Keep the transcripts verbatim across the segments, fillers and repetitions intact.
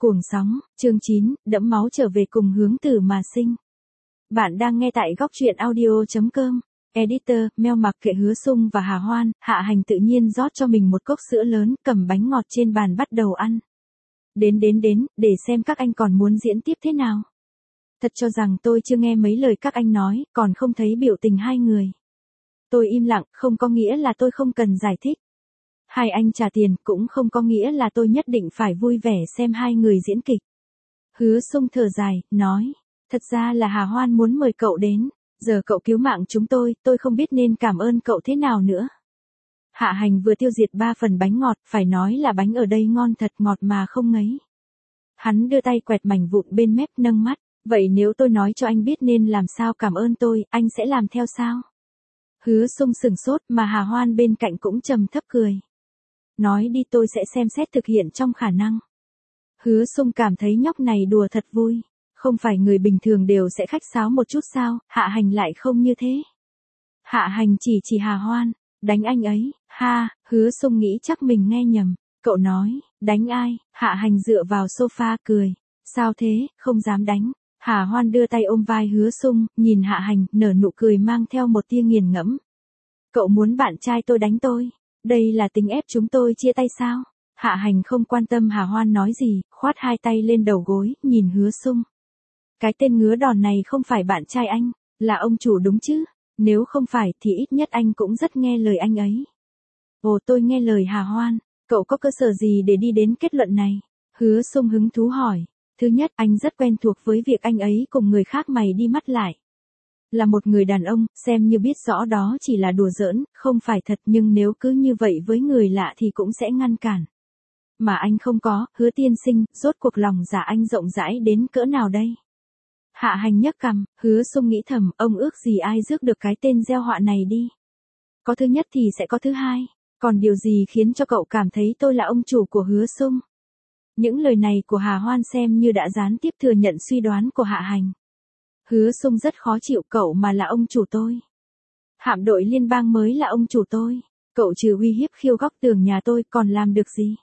Cuồng sóng, chương chín, đẫm máu trở về cùng hướng tử mà sinh. Bạn đang nghe tại góc truyện audio chấm com. Editor, Meo mặc kệ Hứa Sung và Hà Hoan, Hạ Hành tự nhiên rót cho mình một cốc sữa lớn, cầm bánh ngọt trên bàn bắt đầu ăn. Đến đến đến, để xem các anh còn muốn diễn tiếp thế nào. Thật cho rằng tôi chưa nghe mấy lời các anh nói, còn không thấy biểu tình hai người. Tôi im lặng, không có nghĩa là tôi không cần giải thích. Hai anh trả tiền cũng không có nghĩa là tôi nhất định phải vui vẻ xem hai người diễn kịch. Hứa Sung thở dài, nói, thật ra là Hà Hoan muốn mời cậu đến, giờ cậu cứu mạng chúng tôi, tôi không biết nên cảm ơn cậu thế nào nữa. Hạ Hành vừa tiêu diệt ba phần bánh ngọt, phải nói là bánh ở đây ngon thật, ngọt mà không ngấy. Hắn đưa tay quẹt mảnh vụn bên mép, nâng mắt, vậy nếu tôi nói cho anh biết nên làm sao cảm ơn tôi, anh sẽ làm theo sao? Hứa Sung sừng sốt, mà Hà Hoan bên cạnh cũng trầm thấp cười. Nói đi, tôi sẽ xem xét thực hiện trong khả năng. Hứa Sung cảm thấy nhóc này đùa thật vui. Không phải người bình thường đều sẽ khách sáo một chút sao, Hạ Hành lại không như thế. Hạ Hành chỉ chỉ Hà Hoan, đánh anh ấy, ha, Hứa Sung nghĩ chắc mình nghe nhầm. Cậu nói, đánh ai? Hạ Hành dựa vào sofa cười. Sao thế, không dám đánh. Hà Hoan đưa tay ôm vai Hứa Sung, nhìn Hạ Hành, nở nụ cười mang theo một tia nghiền ngẫm. Cậu muốn bạn trai tôi đánh tôi? Đây là tính ép chúng tôi chia tay sao? Hạ Hành không quan tâm Hà Hoan nói gì, khoát hai tay lên đầu gối, nhìn Hứa Sung. Cái tên ngứa đòn này không phải bạn trai anh, là ông chủ đúng chứ? Nếu không phải thì ít nhất anh cũng rất nghe lời anh ấy. Ồ, tôi nghe lời Hà Hoan, cậu có cơ sở gì để đi đến kết luận này? Hứa Sung hứng thú hỏi. Thứ nhất, anh rất quen thuộc với việc anh ấy cùng người khác mày đi mắt lại. Là một người đàn ông, xem như biết rõ đó chỉ là đùa giỡn, không phải thật, nhưng nếu cứ như vậy với người lạ thì cũng sẽ ngăn cản. Mà anh không có, Hứa tiên sinh, rốt cuộc lòng dạ anh rộng rãi đến cỡ nào đây? Hạ Hành nhấc cằm, Hứa Sung nghĩ thầm, ông ước gì ai rước được cái tên gieo họa này đi. Có thứ nhất thì sẽ có thứ hai, còn điều gì khiến cho cậu cảm thấy tôi là ông chủ của Hứa Sung? Những lời này của Hà Hoan xem như đã gián tiếp thừa nhận suy đoán của Hạ Hành. Hứa Sung rất khó chịu, cậu mà là ông chủ tôi. Hạm đội liên bang mới là ông chủ tôi. Cậu trừ uy hiếp khiêu góc tường nhà tôi còn làm được gì?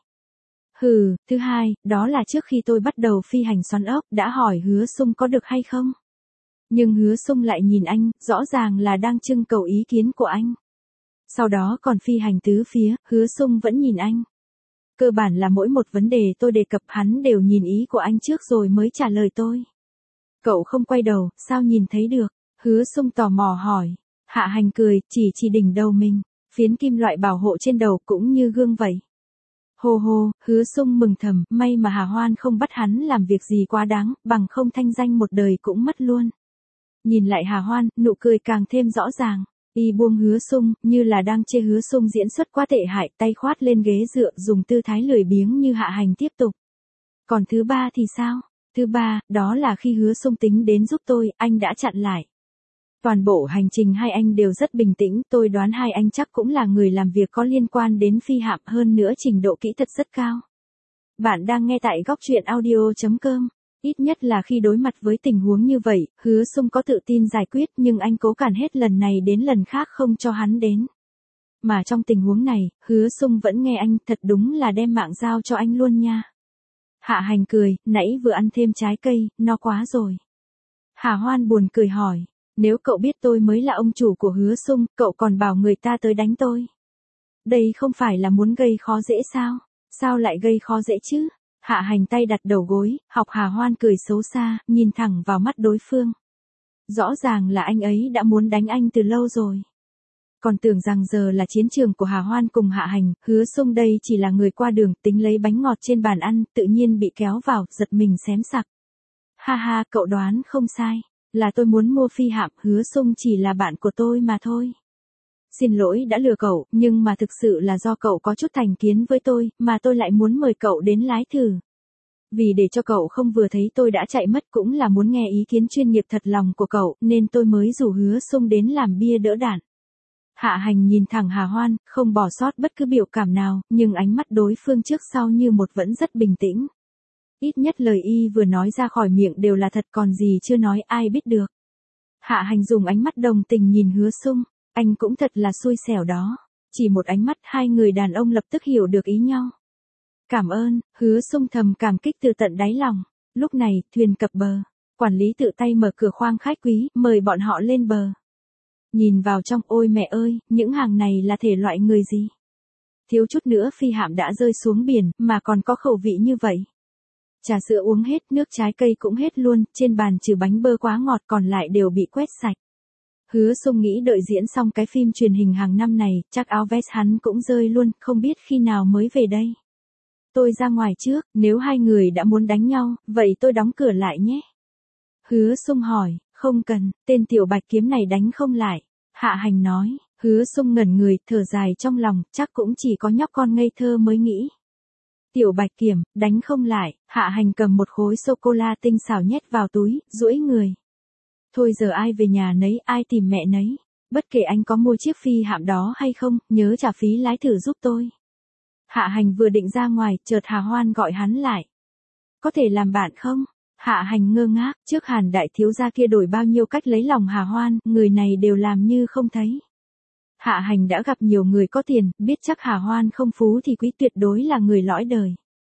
Hừ, thứ hai, đó là trước khi tôi bắt đầu phi hành xoắn ốc đã hỏi Hứa Sung có được hay không. Nhưng Hứa Sung lại nhìn anh, rõ ràng là đang trưng cầu ý kiến của anh. Sau đó còn phi hành tứ phía, Hứa Sung vẫn nhìn anh. Cơ bản là mỗi một vấn đề tôi đề cập hắn đều nhìn ý của anh trước rồi mới trả lời tôi. Cậu không quay đầu, sao nhìn thấy được? Hứa Sung tò mò hỏi. Hạ Hành cười, chỉ chỉ đỉnh đầu mình, phiến kim loại bảo hộ trên đầu cũng như gương vậy. Hô hô, Hứa Sung mừng thầm, may mà Hà Hoan không bắt hắn làm việc gì quá đáng, bằng không thanh danh một đời cũng mất luôn. Nhìn lại Hà Hoan, nụ cười càng thêm rõ ràng. Y buông Hứa Sung, như là đang chê Hứa Sung diễn xuất quá tệ hại, tay khoát lên ghế dựa, dùng tư thái lười biếng như Hạ Hành tiếp tục. Còn thứ ba thì sao? Thứ ba, đó là khi Hứa Sung tính đến giúp tôi, anh đã chặn lại. Toàn bộ hành trình hai anh đều rất bình tĩnh, tôi đoán hai anh chắc cũng là người làm việc có liên quan đến phi hạm, hơn nữa trình độ kỹ thuật rất cao. Bạn đang nghe tại góc truyện audio chấm com. Ít nhất là khi đối mặt với tình huống như vậy, Hứa Sung có tự tin giải quyết, nhưng anh cố cản hết lần này đến lần khác không cho hắn đến. Mà trong tình huống này, Hứa Sung vẫn nghe anh, thật đúng là đem mạng giao cho anh luôn nha. Hạ Hành cười, nãy vừa ăn thêm trái cây, no quá rồi. Hà Hoan buồn cười hỏi, nếu cậu biết tôi mới là ông chủ của Hứa Sung, cậu còn bảo người ta tới đánh tôi. Đây không phải là muốn gây khó dễ sao? Sao lại gây khó dễ chứ? Hạ Hành tay đặt đầu gối, học Hà Hoan cười xấu xa, nhìn thẳng vào mắt đối phương. Rõ ràng là anh ấy đã muốn đánh anh từ lâu rồi. Còn tưởng rằng giờ là chiến trường của Hà Hoan cùng Hạ Hành, Hứa Sung đây chỉ là người qua đường, tính lấy bánh ngọt trên bàn ăn, tự nhiên bị kéo vào, giật mình xém sặc. Ha ha, cậu đoán không sai, là tôi muốn mua phi hạm, Hứa Sung chỉ là bạn của tôi mà thôi. Xin lỗi đã lừa cậu, nhưng mà thực sự là do cậu có chút thành kiến với tôi, mà tôi lại muốn mời cậu đến lái thử. Vì để cho cậu không vừa thấy tôi đã chạy mất, cũng là muốn nghe ý kiến chuyên nghiệp thật lòng của cậu, nên tôi mới rủ Hứa Sung đến làm bia đỡ đạn. Hạ Hành nhìn thẳng Hà Hoan, không bỏ sót bất cứ biểu cảm nào, nhưng ánh mắt đối phương trước sau như một vẫn rất bình tĩnh. Ít nhất lời y vừa nói ra khỏi miệng đều là thật, còn gì chưa nói ai biết được. Hạ Hành dùng ánh mắt đồng tình nhìn Hứa Sung, anh cũng thật là xui xẻo đó. Chỉ một ánh mắt hai người đàn ông lập tức hiểu được ý nhau. Cảm ơn, Hứa Sung thầm cảm kích từ tận đáy lòng. Lúc này, thuyền cập bờ. Quản lý tự tay mở cửa khoang khách quý, mời bọn họ lên bờ. Nhìn vào trong, ôi mẹ ơi, những hàng này là thể loại người gì? Thiếu chút nữa phi hạm đã rơi xuống biển, mà còn có khẩu vị như vậy. Trà sữa uống hết, nước trái cây cũng hết luôn, trên bàn trừ bánh bơ quá ngọt còn lại đều bị quét sạch. Hứa Sung nghĩ đợi diễn xong cái phim truyền hình hàng năm này, chắc áo vest hắn cũng rơi luôn, không biết khi nào mới về đây. Tôi ra ngoài trước, nếu hai người đã muốn đánh nhau, vậy tôi đóng cửa lại nhé. Hứa Sung hỏi, không cần, tên tiểu bạch kiếm này đánh không lại. Hạ Hành nói, Hứa Sung ngẩn người, thở dài trong lòng, chắc cũng chỉ có nhóc con ngây thơ mới nghĩ. Tiểu bạch kiểm, đánh không lại, Hạ Hành cầm một khối sô-cô-la tinh xảo nhét vào túi, duỗi người. Thôi giờ ai về nhà nấy, ai tìm mẹ nấy. Bất kể anh có mua chiếc phi hạm đó hay không, nhớ trả phí lái thử giúp tôi. Hạ Hành vừa định ra ngoài, chợt Hà Hoan gọi hắn lại. Có thể làm bạn không? Hạ Hành ngơ ngác, trước Hàn đại thiếu gia kia đổi bao nhiêu cách lấy lòng Hà Hoan, người này đều làm như không thấy. Hạ Hành đã gặp nhiều người có tiền, biết chắc Hà Hoan không phú thì quý tuyệt đối là người lõi đời.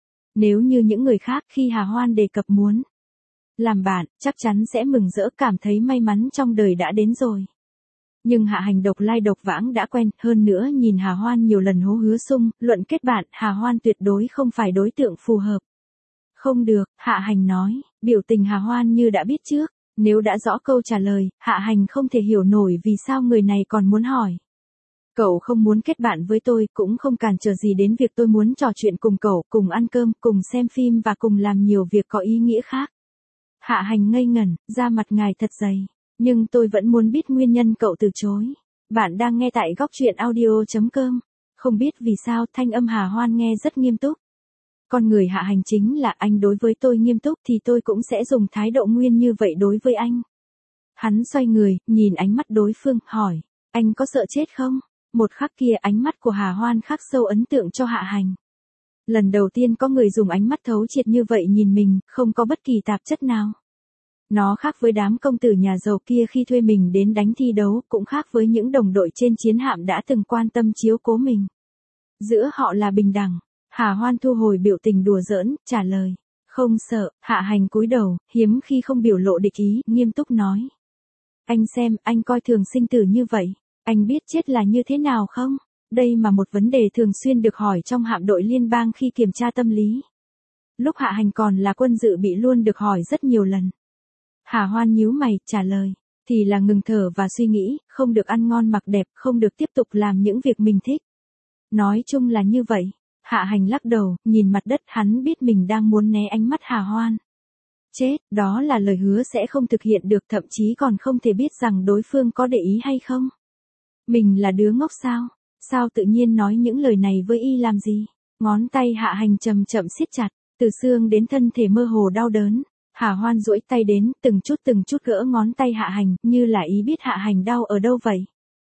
Nếu như những người khác khi Hà Hoan đề cập muốn làm bạn, chắc chắn sẽ mừng rỡ cảm thấy may mắn trong đời đã đến rồi. Nhưng Hạ Hành độc lai độc vãng đã quen, hơn nữa nhìn Hà Hoan nhiều lần hố Hứa Sung, luận kết bạn, Hà Hoan tuyệt đối không phải đối tượng phù hợp. Không được, Hạ Hành nói, biểu tình Hà Hoan như đã biết trước, nếu đã rõ câu trả lời, Hạ Hành không thể hiểu nổi vì sao người này còn muốn hỏi. Cậu không muốn kết bạn với tôi, cũng không cản trở gì đến việc tôi muốn trò chuyện cùng cậu, cùng ăn cơm, cùng xem phim và cùng làm nhiều việc có ý nghĩa khác. Hạ Hành ngây ngẩn, da mặt ngài thật dày. Nhưng tôi vẫn muốn biết nguyên nhân cậu từ chối. Bạn đang nghe tại góc truyện audio chấm com. Không biết vì sao thanh âm Hà Hoan nghe rất nghiêm túc. Con người Hạ Hành chính là anh đối với tôi nghiêm túc thì tôi cũng sẽ dùng thái độ nguyên như vậy đối với anh. Hắn xoay người, nhìn ánh mắt đối phương, hỏi. Anh có sợ chết không? Một khắc kia ánh mắt của Hà Hoan khắc sâu ấn tượng cho Hạ Hành. Lần đầu tiên có người dùng ánh mắt thấu triệt như vậy nhìn mình, không có bất kỳ tạp chất nào. Nó khác với đám công tử nhà giàu kia khi thuê mình đến đánh thi đấu, cũng khác với những đồng đội trên chiến hạm đã từng quan tâm chiếu cố mình. Giữa họ là bình đẳng. Hà Hoan thu hồi biểu tình đùa giỡn, trả lời. Không sợ, Hạ Hành cúi đầu, hiếm khi không biểu lộ địch ý, nghiêm túc nói. Anh xem, anh coi thường sinh tử như vậy. Anh biết chết là như thế nào không? Đây mà một vấn đề thường xuyên được hỏi trong hạm đội liên bang khi kiểm tra tâm lý. Lúc Hạ Hành còn là quân dự bị luôn được hỏi rất nhiều lần. Hà Hoan nhíu mày, trả lời, thì là ngừng thở và suy nghĩ, không được ăn ngon mặc đẹp, không được tiếp tục làm những việc mình thích. Nói chung là như vậy. Hạ Hành lắc đầu, nhìn mặt đất, hắn biết mình đang muốn né ánh mắt Hà Hoan. Chết, đó là lời hứa sẽ không thực hiện được, thậm chí còn không thể biết rằng đối phương có để ý hay không. Mình là đứa ngốc sao? Sao tự nhiên nói những lời này với y làm gì? Ngón tay Hạ Hành chậm chậm siết chặt, từ xương đến thân thể mơ hồ đau đớn. Hà Hoan duỗi tay đến, từng chút từng chút gỡ ngón tay Hạ Hành, như là ý biết Hạ Hành đau ở đâu vậy.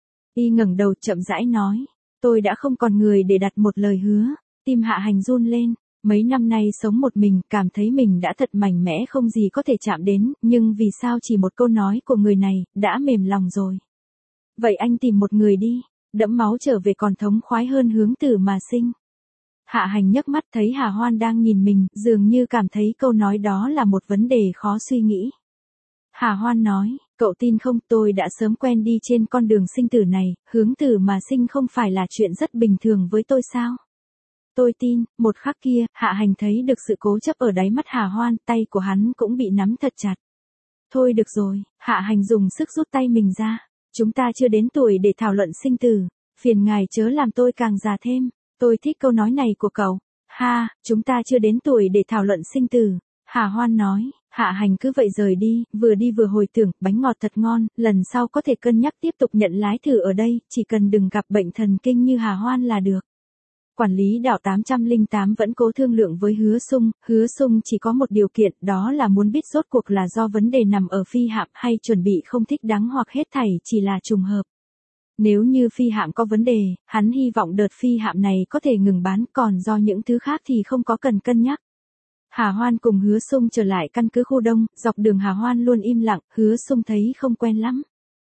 Y ngẩng đầu chậm rãi nói, tôi đã không còn người để đặt một lời hứa. Tim Hạ Hành run lên, mấy năm nay sống một mình, cảm thấy mình đã thật mạnh mẽ không gì có thể chạm đến, nhưng vì sao chỉ một câu nói của người này, đã mềm lòng rồi. Vậy anh tìm một người đi, đẫm máu trở về còn thống khoái hơn hướng tử mà sinh. Hạ Hành nhấc mắt thấy Hà Hoan đang nhìn mình, dường như cảm thấy câu nói đó là một vấn đề khó suy nghĩ. Hà Hoan nói, cậu tin không, tôi đã sớm quen đi trên con đường sinh tử này, hướng tử mà sinh không phải là chuyện rất bình thường với tôi sao? Tôi tin, một khắc kia, Hạ Hành thấy được sự cố chấp ở đáy mắt Hà Hoan, tay của hắn cũng bị nắm thật chặt. Thôi được rồi, Hạ Hành dùng sức rút tay mình ra. Chúng ta chưa đến tuổi để thảo luận sinh tử, phiền ngài chớ làm tôi càng già thêm. Tôi thích câu nói này của cậu. Ha, chúng ta chưa đến tuổi để thảo luận sinh tử. Hà Hoan nói, Hạ Hành cứ vậy rời đi, vừa đi vừa hồi tưởng, bánh ngọt thật ngon, lần sau có thể cân nhắc tiếp tục nhận lái thử ở đây, chỉ cần đừng gặp bệnh thần kinh như Hà Hoan là được. Quản lý đảo tám không tám vẫn cố thương lượng với Hứa Sung, Hứa Sung chỉ có một điều kiện, đó là muốn biết rốt cuộc là do vấn đề nằm ở phi hạm hay chuẩn bị không thích đáng hoặc hết thảy chỉ là trùng hợp. Nếu như phi hạm có vấn đề, hắn hy vọng đợt phi hạm này có thể ngừng bán, còn do những thứ khác thì không có cần cân nhắc. Hà Hoan cùng Hứa Sung trở lại căn cứ khu đông, dọc đường Hà Hoan luôn im lặng, Hứa Sung thấy không quen lắm.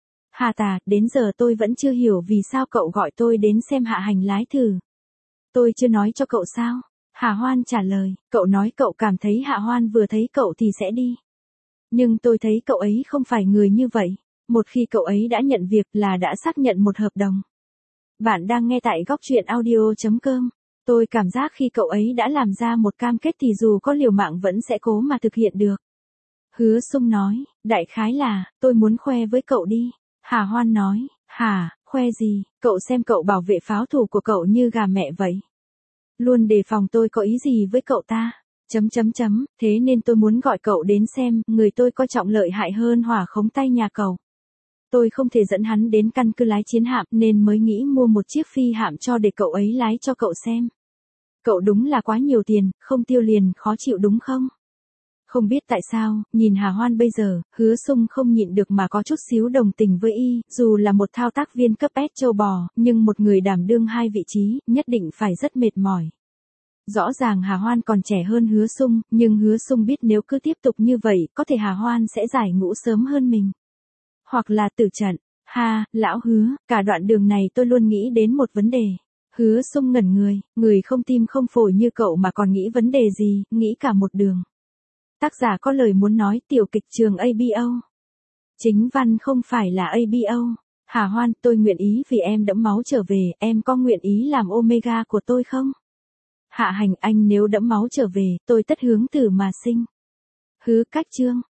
Hà Tà, đến giờ tôi vẫn chưa hiểu vì sao cậu gọi tôi đến xem Hạ Hành lái thử. Tôi chưa nói cho cậu sao? Hà Hoan trả lời, cậu nói cậu cảm thấy Hạ Hoan vừa thấy cậu thì sẽ đi. Nhưng tôi thấy cậu ấy không phải người như vậy. Một khi cậu ấy đã nhận việc là đã xác nhận một hợp đồng. Bạn đang nghe tại góc truyện audio.com. Tôi cảm giác khi cậu ấy đã làm ra một cam kết thì dù có liều mạng vẫn sẽ cố mà thực hiện được. Hứa Sung nói, đại khái là, tôi muốn khoe với cậu đi. Hà Hoan nói, hả, khoe gì, cậu xem cậu bảo vệ pháo thủ của cậu như gà mẹ vậy. Luôn đề phòng tôi có ý gì với cậu ta. Chấm chấm chấm, thế nên tôi muốn gọi cậu đến xem, người tôi coi trọng lợi hại hơn hỏa khống tay nhà cậu. Tôi không thể dẫn hắn đến căn cứ lái chiến hạm nên mới nghĩ mua một chiếc phi hạm cho để cậu ấy lái cho cậu xem. Cậu đúng là quá nhiều tiền, không tiêu liền, khó chịu đúng không? Không biết tại sao, nhìn Hà Hoan bây giờ, Hứa Sung không nhịn được mà có chút xíu đồng tình với y, dù là một thao tác viên cấp S châu bò, nhưng một người đảm đương hai vị trí, nhất định phải rất mệt mỏi. Rõ ràng Hà Hoan còn trẻ hơn Hứa Sung, nhưng Hứa Sung biết nếu cứ tiếp tục như vậy, có thể Hà Hoan sẽ giải ngũ sớm hơn mình. Hoặc là tử trận. Ha, lão Hứa, cả đoạn đường này tôi luôn nghĩ đến một vấn đề. Hứa Sung ngẩn người, người không tim không phổi như cậu mà còn nghĩ vấn đề gì, nghĩ cả một đường. Tác giả có lời muốn nói tiểu kịch trường a bê o. Chính văn không phải là a bê o. Hà Hoan, tôi nguyện ý vì em đẫm máu trở về, em có nguyện ý làm Omega của tôi không? Hạ Hành, anh nếu đẫm máu trở về, tôi tất hướng tử mà sinh. Hứa Cách Chương.